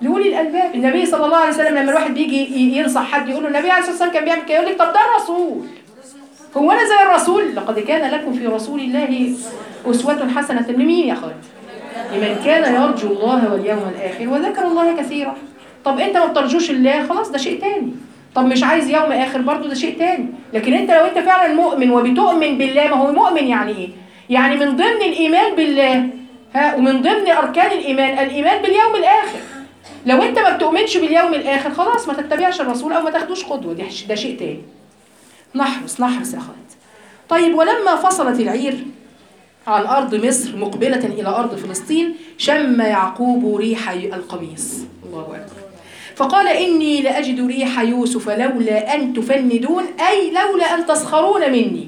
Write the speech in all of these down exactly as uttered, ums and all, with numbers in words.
لأولي الألباب. النبي صلى الله عليه وسلم لما الواحد بيجي ينصح حد يقول له النبي عليه الصلاة والسلام كان بيعمل كده، يقول لك طب ده الرسول، هو أنا زي الرسول؟ لقد كان لكم في رسول الله أسوة حسنة لمين يا أخوات؟ لمن كان يرجو الله واليوم الآخر وذكر الله كثيرا. طب أنت ما بترجوش الله، خلاص ده شيء تاني. طب مش عايز يوم آخر، برضو ده شيء تاني. لكن أنت لو أنت فعلا مؤمن وبتؤمن بالله، ما هو مؤمن يعني إيه؟ يعني من ضمن الإيمان بالله ها، ومن ضمن أركان الإيمان الإيمان باليوم الآخر. لو أنت ما بتؤمنش باليوم الآخر، خلاص ما تتبعش الرسول أو ما تاخدوش قدوة، ده شيء تاني. نحرص نحرص يا أخوات. طيب، ولما فصلت العير عن أرض مصر مقبلة إلى أرض فلسطين، شم يعقوب ريح القميص. الله أكبر. فقال إني لأجد ريح يوسف لولا أن تفندون، أي لولا أن تسخرون مني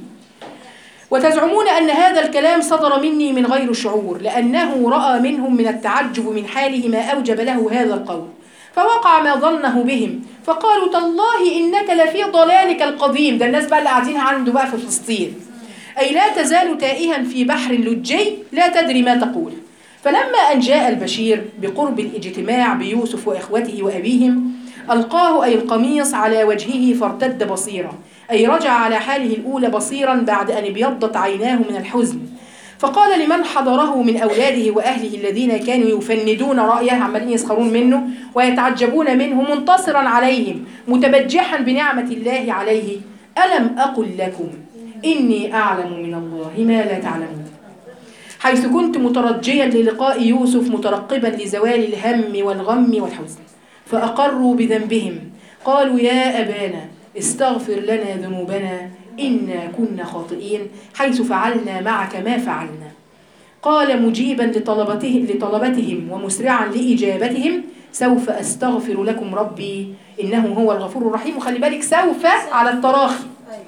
وتزعمون أن هذا الكلام صدر مني من غير شعور، لأنه رأى منهم من التعجب من حاله ما أوجب له هذا القول، فوقع ما ظنه بهم، فقالوا تالله إنك لفي ضلالك القديم. ده الناس بقى اللي قاعدين عنده بقى في فلسطين. أي لا تزال تائها في بحر لجي لا تدري ما تقول. فلما أن جاء البشير بقرب الاجتماع بيوسف وإخوته وأبيهم، ألقاه أي القميص على وجهه فارتد بصيرا، أي رجع على حاله الأولى بصيرا بعد أن ابيضت عيناه من الحزن. فقال لمن حضره من أولاده وأهله الذين كانوا يفندون رأيه، عمالين يسخرون منه ويتعجبون منه، منتصرا عليهم متبجحا بنعمة الله عليه، ألم أقل لكم إني أعلم من الله ما لا تعلمون. حيث كنت مترجيا للقاء يوسف مترقبا لزوال الهم والغم والحزن، فأقروا بذنبهم، قالوا يا أبانا استغفر لنا ذنوبنا إنا كنا خاطئين حيث فعلنا معك ما فعلنا. قال مجيبا لطلبته لطلبتهم ومسرعا لإجابتهم، سوف أستغفر لكم ربي إنه هو الغفور الرحيم. وخلي بالك سوف على التراخي،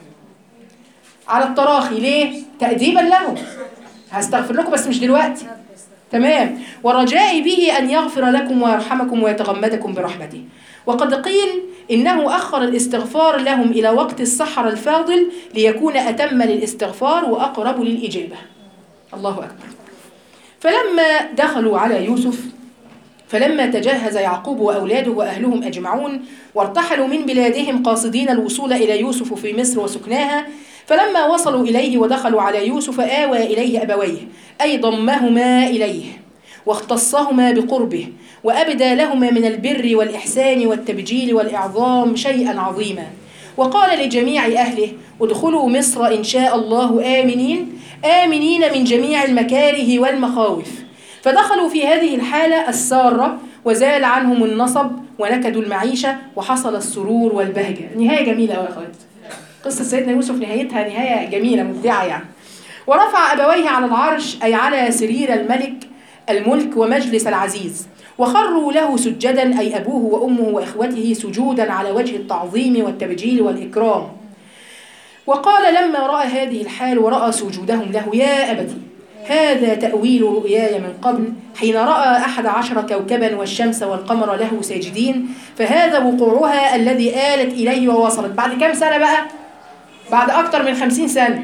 على التراخي ليه؟ تأديبا لهم، هستغفر لكم بس مش دلوقتي. تمام. ورجائي به أن يغفر لكم ويرحمكم ويتغمدكم برحمته. وقد قيل إنه أخر الاستغفار لهم إلى وقت السحر الفاضل ليكون أتم للاستغفار وأقرب للإجابة. الله أكبر. فلما دخلوا على يوسف، فلما تجهز يعقوب وأولاده وأهلهم أجمعون وارتحلوا من بلادهم قاصدين الوصول إلى يوسف في مصر وسكناها، فلما وصلوا إليه ودخلوا على يوسف آوى إليه أبويه، أي ضمهما إليه واختصهما بقربه، وأبدى لهما من البر والإحسان والتبجيل والإعظام شيئا عظيما. وقال لجميع أهله ادخلوا مصر إن شاء الله آمنين آمنين من جميع المكاره والمخاوف. فدخلوا في هذه الحالة السارة وزال عنهم النصب ونكدوا المعيشة وحصل السرور والبهجة. نهاية جميلة يا أخوات. قصة سيدنا يوسف نهايتها نهاية جميلة مبدعة يعني. ورفع أبويه على العرش، أي على سرير الملك الملك ومجلس العزيز، وخروا له سجدا، أي أبوه وأمه وإخوته سجودا على وجه التعظيم والتبجيل والإكرام. وقال لما رأى هذه الحال ورأى سجودهم له يا أبتي هذا تأويل رؤياي من قبل حين رأى أحد عشر كوكبا والشمس والقمر له ساجدين، فهذا وقوعها الذي آلت إليه ووصلت. بعد كم سنة بقى؟ بعد أكثر من خمسين سنة.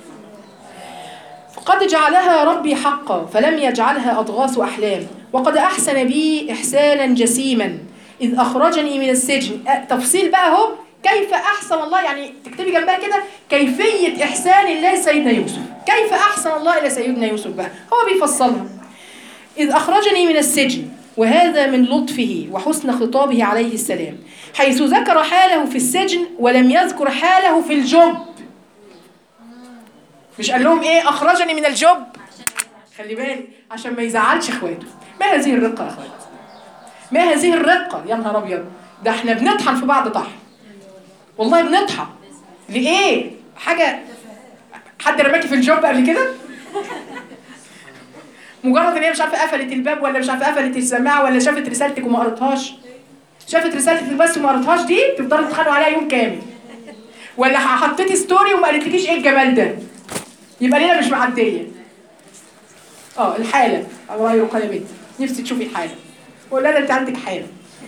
قد جعلها ربي حقا فلم يجعلها أضغاث أحلام، وقد أحسن بي إحسانا جسيما إذ أخرجني من السجن. تفصيل بقى هو كيف أحسن الله، يعني تكتبي جنبها كده كيفية إحسان الله سيدنا يوسف، كيف أحسن الله إلى سيدنا يوسف بقى هو بيفصلها. إذ أخرجني من السجن، وهذا من لطفه وحسن خطابه عليه السلام، حيث ذكر حاله في السجن ولم يذكر حاله في الجب. مش قال لهم ايه اخرجني من الجب، خلي بالك عشان ما يزعلش اخواته. ما هذه الرقه يا اخوات، ما هذه الرقه يا نهار ابيض. ده احنا بنطحن في بعض طحن، والله بنطحن. ليه؟ حاجه حد رماكي في الجب قبل كده؟ مجرد ان هي مش عارفه قفلت الباب ولا مش عارفه قفلت السماعه ولا شافت رسالتك وما قريتهاش، شافت رسالتك بس وما قريتهاش، دي تفضلوا تتخانقوا عليها يوم كامل. ولا حطيتي ستوري وما قالتلكيش ايه الجمال ده، يبقى ليلة مش معدية. اه الحالة الله يرقى يا بنتي، نفسي تشوفي الحالة. ولا لا انت عندك حالة.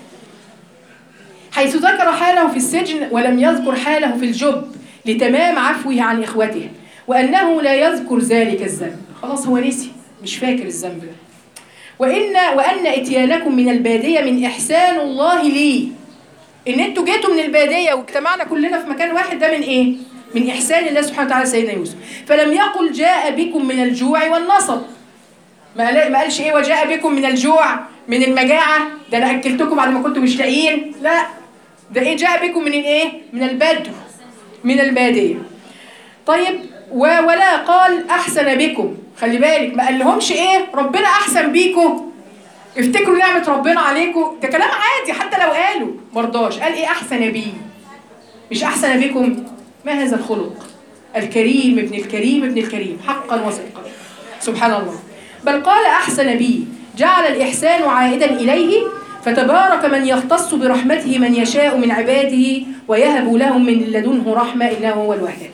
حيث ذكر حاله في السجن ولم يذكر حاله في الجب لتمام عفوه عن إخوته، وأنه لا يذكر ذلك الذنب. خلاص هو نسي، مش فاكر الذنب ده. وإن وأن إتيانكم من البادية من إحسان الله لي. إن أنتوا جيتوا من البادية واجتمعنا كلنا في مكان واحد، ده من إيه؟ من إحسان الله سبحانه وتعالى سيدنا يوسف. فلم يقل جاء بكم من الجوع والنصب، ما قالش إيه وجاء بكم من الجوع من المجاعة، ده أنا أكلتكم بعد ما كنتم مش لاقيين، لا، ده إيه جاء بكم من الإيه؟ من البدو، من البادية. طيب ولا قال أحسن بكم، خلي بالك ما قال لهمش إيه ربنا أحسن بيكم، افتكروا نعمة ربنا عليكم، ده كلام عادي حتى لو قالوا مرضاش، قال إيه أحسن بي، مش أحسن بكم. ما هذا الخلق الكريم ابن الكريم ابن الكريم حقا وصدقا سبحان الله. بل قال أحسن بي، جعل الإحسان عائدا إليه، فتبارك من يختص برحمته من يشاء من عباده ويهب لهم من لدنه رحمة إنه هو الوهاب.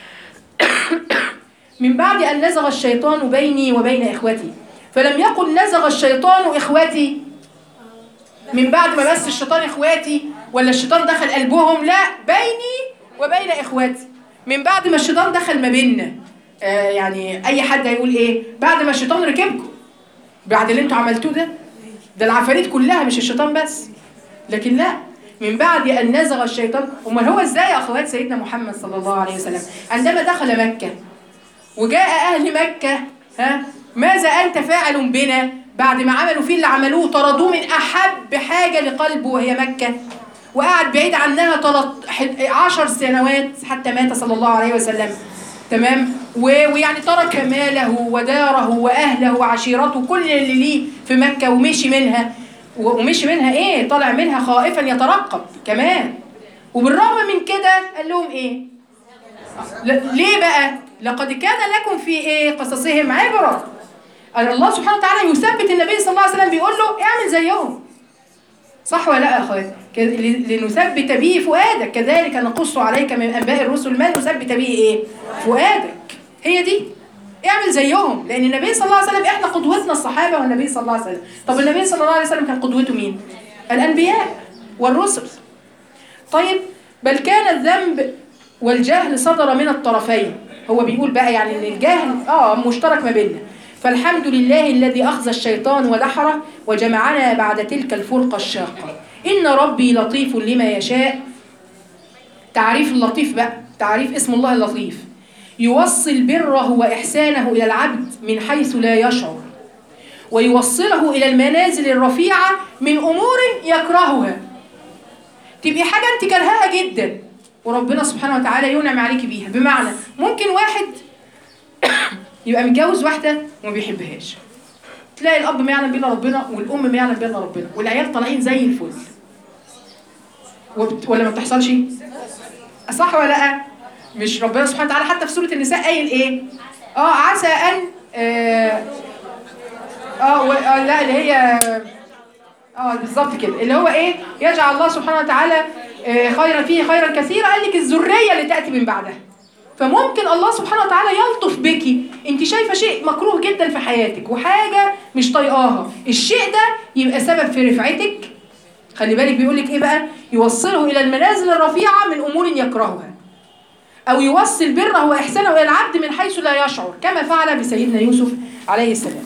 من بعد أن نزغ الشيطان بيني وبين إخوتي، فلم يقل نزغ الشيطان إخوتي من بعد ما بس الشيطان إخواتي ولا الشيطان دخل قلبهم، لا، بيني وبين إخواتي، من بعد ما الشيطان دخل ما بيننا. آه يعني أي حد هيقول إيه بعد ما الشيطان ركبكم، بعد اللي انتوا عملتوه ده، ده العفاريت كلها مش الشيطان بس، لكن لا، من بعد أن نزغ الشيطان. أمال هو إزاي يا أخوات سيدنا محمد صلى الله عليه وسلم عندما دخل مكة وجاء أهل مكة، ها ماذا أنت فاعل بنا بعد ما عملوا فيه اللي عملوه، طردوه من أحب حاجة لقلبه وهي مكة، وقعد بعيد عنها عشر سنوات حتى مات صلى الله عليه وسلم، تمام، ويعني ترك ماله وداره وأهله وعشيرته كل اللي ليه في مكة ومشي منها، ومشي منها إيه طالع منها خائفا يترقب كمان. وبالرغم من كده قال لهم إيه ليه بقى؟ لقد كان لكم في إيه قصصهم عبرة. الله سبحانه وتعالى يثبت النبي صلى الله عليه وسلم بيقول له اعمل زيهم، صح ولا لا يا أخوات؟ لنثبت به فؤادك، كذلك نقص عليك من أنباء الرسل ما نثبت به إيه؟ فؤادك. هي دي، اعمل زيهم، لأن النبي صلى الله عليه وسلم إحنا قدوتنا الصحابة والنبي صلى الله عليه وسلم. طب النبي صلى الله عليه وسلم كان قدوته مين؟ الأنبياء والرسل. طيب بل كان الذنب والجهل صدر من الطرفين، هو بيقول بقى يعني إن الجهل آه مشترك ما بيننا. فالحمد لله الذي أخذ الشيطان ودحره وجمعنا بعد تلك الفرقة الشاقة. إن ربي لطيف لما يشاء. تعريف اللطيف بقى، تعريف اسم الله اللطيف، يوصل بره وإحسانه إلى العبد من حيث لا يشعر، ويوصله إلى المنازل الرفيعة من أمور يكرهها. تبقي حاجة أنت كرهها جدا وربنا سبحانه وتعالى ينعم عليك بيها. بمعنى ممكن واحد يبقى متجوز واحدة وما بيحبهاش، تلاقي الأب ما يعلم بينا ربنا والأم ما يعلم بينا ربنا والعيال طالعين زي الفل، ولا ما بتحصلش؟ صح ولا لا؟ مش ربنا سبحانه وتعالى حتى في سورة النساء قايل إيه؟ آه عسى أن آه, آه, آه لا اللي هي آه بالظبط كده، اللي هو إيه؟ يجعل الله سبحانه وتعالى آه خيرا فيه خيرا كثيرا، قال لك الذرية اللي تأتي من بعدها. فممكن الله سبحانه وتعالى يلطف بك، انت شايفه شيء مكروه جدا في حياتك وحاجه مش طايقاها، الشيء ده يبقى سبب في رفعتك. خلي بالك بيقول لك ايه بقى؟ يوصله الى المنازل الرفيعه من امور يكرهها، او يوصل بره واحسانه الى العبد من حيث لا يشعر، كما فعل بسيدنا يوسف عليه السلام.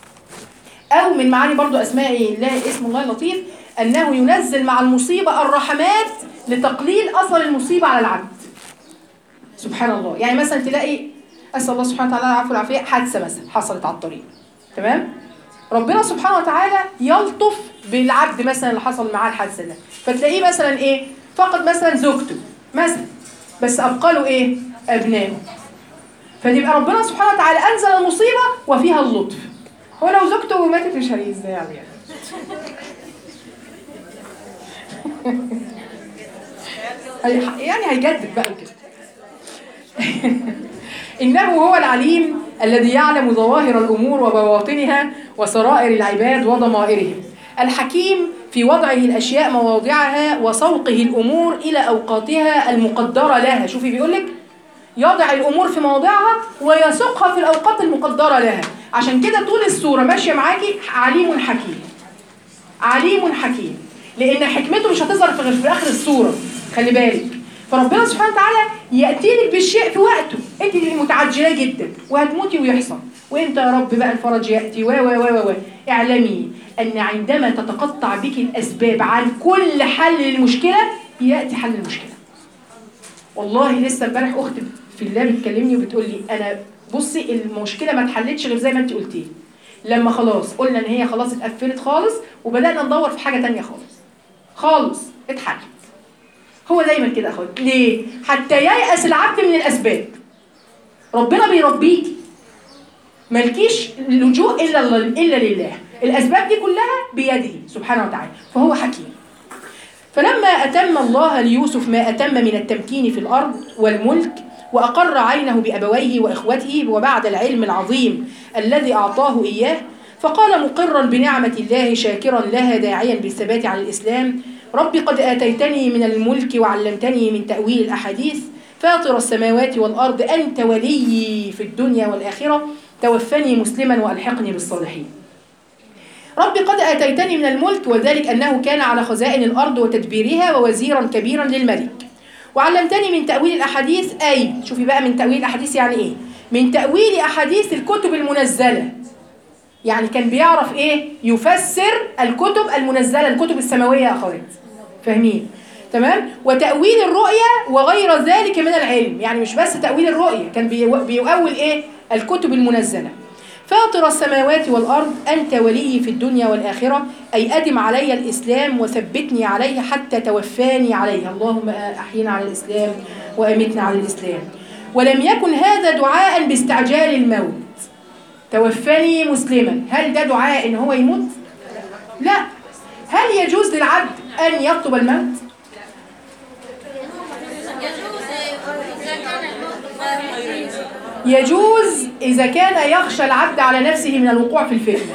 او من معاني برضو اسماء الله اسم الله اللطيف انه ينزل مع المصيبه الرحمات لتقليل اثر المصيبه على العبد. سبحان الله. يعني مثلا تلاقي أسأل الله سبحانه وتعالى العفو والعافية، حادثة مثلا حصلت على الطريق، تمام؟ ربنا سبحانه وتعالى يلطف بالعبد مثلا اللي حصل معاه الحادثة ده، فتلاقيه مثلا إيه؟ فقد مثلا زوجته مثلا، بس أبقى له إيه؟ أبنائه. فتبقى ربنا سبحانه وتعالى أنزل المصيبة وفيها اللطف. هو لو زوجته ماتت مش هيزعل يعني. يعني هيجدد بقى كده. إنه هو العليم الذي يعلم ظواهر الأمور وبواطنها وسرائر العباد وضمائرهم، الحكيم في وضعه الأشياء مواضعها وسوقه الأمور إلى أوقاتها المقدرة لها. شوفي بيقولك يضع الأمور في مواضعها ويسوقها في الأوقات المقدرة لها. عشان كده طول السورة ماشية معاكي عليم حكيم، عليم حكيم، لأن حكمته مش هتظهر غير في آخر السورة، خلي بالك. فربنا سبحانه وتعالى يأتي لك بالشيء في وقته، انت اللي متعجله جدا وهتموتي ويحصل، وانت يا رب بقى الفرج يأتي و و و و اعلمي ان عندما تتقطع بك الاسباب عن كل حل للمشكله يأتي حل المشكله. والله لسه امبارح اختي في الله بتكلمني وبتقول لي انا بصي المشكله ما اتحلتش غير زي ما انت قلتي، لما خلاص قلنا ان هي خلاص اتقفلت خالص وبدانا ندور في حاجه تانية خالص خالص اتحلت. هو دايما كده يا اخواتي، ليه؟ حتى ييأس العبد من الاسباب. ربنا بيربيكي، مالكيش لجوء الا الا لله، الاسباب دي كلها بيده سبحانه وتعالى، فهو حكيم. فلما اتم الله ليوسف ما اتم من التمكين في الارض والملك، واقر عينه بابويه واخوته وبعد العلم العظيم الذي اعطاه اياه، فقال مقرا بنعمه الله شاكرا لها داعيا بالثبات على الاسلام: رب قد آتيتني من الملك وعلمتني من تأويل الأحاديث، فاطر السماوات والأرض أنت وليي في الدنيا والآخرة، توفني مسلما وألحقني بالصالحين. رب قد آتيتني من الملك، وذلك أنه كان على خزائن الأرض وتدبيرها ووزيرا كبيرا للملك. وعلمتني من تأويل الأحاديث، أي شوفي بقى من تأويل الأحاديث يعني إيه؟ من تأويل أحاديث الكتب المنزلة، يعني كان بيعرف إيه؟ يفسر الكتب المنزلة، الكتب السماوية يا أخوات، فاهمين؟ تمام؟ وتأويل الرؤية وغير ذلك من العلم، يعني مش بس تأويل الرؤية، كان بيؤول إيه؟ الكتب المنزلة. فاطر السماوات والأرض أنت ولي في الدنيا والآخرة، أي أدم علي الإسلام وثبتني عليه حتى توفاني عليه، اللهم أحينا على الإسلام وأمتنا على الإسلام. ولم يكن هذا دعاء باستعجال الموت، توفاني مسلما، هل ده دعاء إن هو يموت؟ لا. هل يجوز للعبد أن يطلب الموت؟ يجوز إذا كان يخشى العبد على نفسه من الوقوع في الفتنة،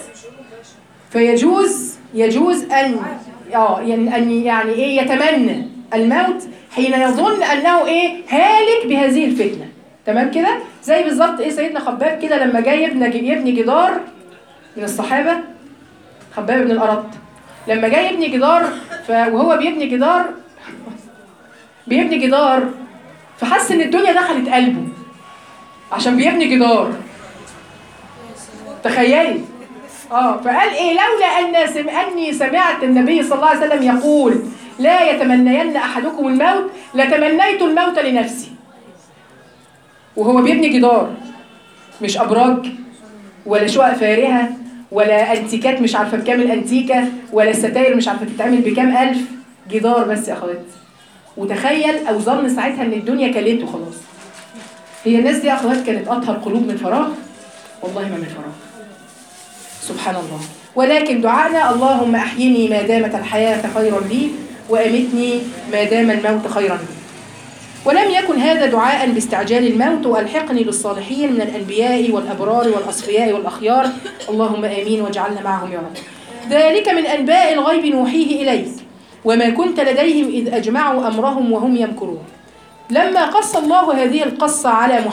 فيجوز يجوز أن اه يعني أن يعني إيه يتمنى الموت حين يظن أنه إيه هالك بهذه الفتنة. تمام كده؟ زي بالظبط إيه سيدنا خباب كده لما جاي يبني يبني جدار من الصحابة، خباب بن الأرط لما جاي يبني جدار، وهو بيبني جدار بيبني جدار فحس ان الدنيا دخلت قلبه عشان بيبني جدار. تخيلي اه فقال ايه لولا ان سم... اني سمعت النبي صلى الله عليه وسلم يقول لا يتمنين احدكم الموت لتمنيت الموت لنفسي. وهو بيبني جدار، مش ابراج ولا شقق فارهه ولا انتيكات مش عارفه بكام الانتيكه ولا الستاير مش عارفه تتعمل بكام الف، جدار بس يا اخواتي. وتخيل او ظن ساعتها ان الدنيا كلته خلاص. هي الناس دي يا اخوات كانت اطهر قلوب من فراغ؟ والله ما من فراغ، سبحان الله. ولكن دعائنا اللهم احيني ما دامت الحياه خيرا لي وامتني ما دام الموت خيرا لي. ولم يكن هذا دعاء باستعجال الموت، والحقني بالصالحين من الانبياء والابرار والاصفياء والاخيار، اللهم امين واجعلنا معهم يا رب. ذلك من انباء الغيب نوحيه اليك وما كنت لديهم اذ اجمعوا امرهم وهم يمكرون. لما قص الله هذه القصه على